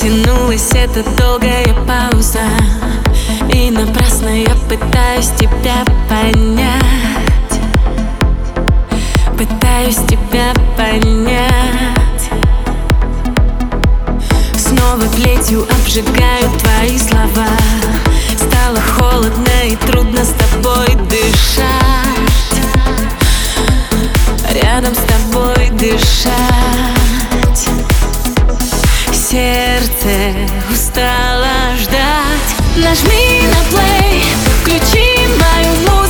Затянулась эта долгая пауза, и напрасно я пытаюсь тебя понять. Пытаюсь тебя понять. Снова плетью обжигают твои слова. Стало холодно и трудно с тобой дышать. Рядом с тобой дышать. Сердце устало ждать. Нажми на плей, включи мою музыку.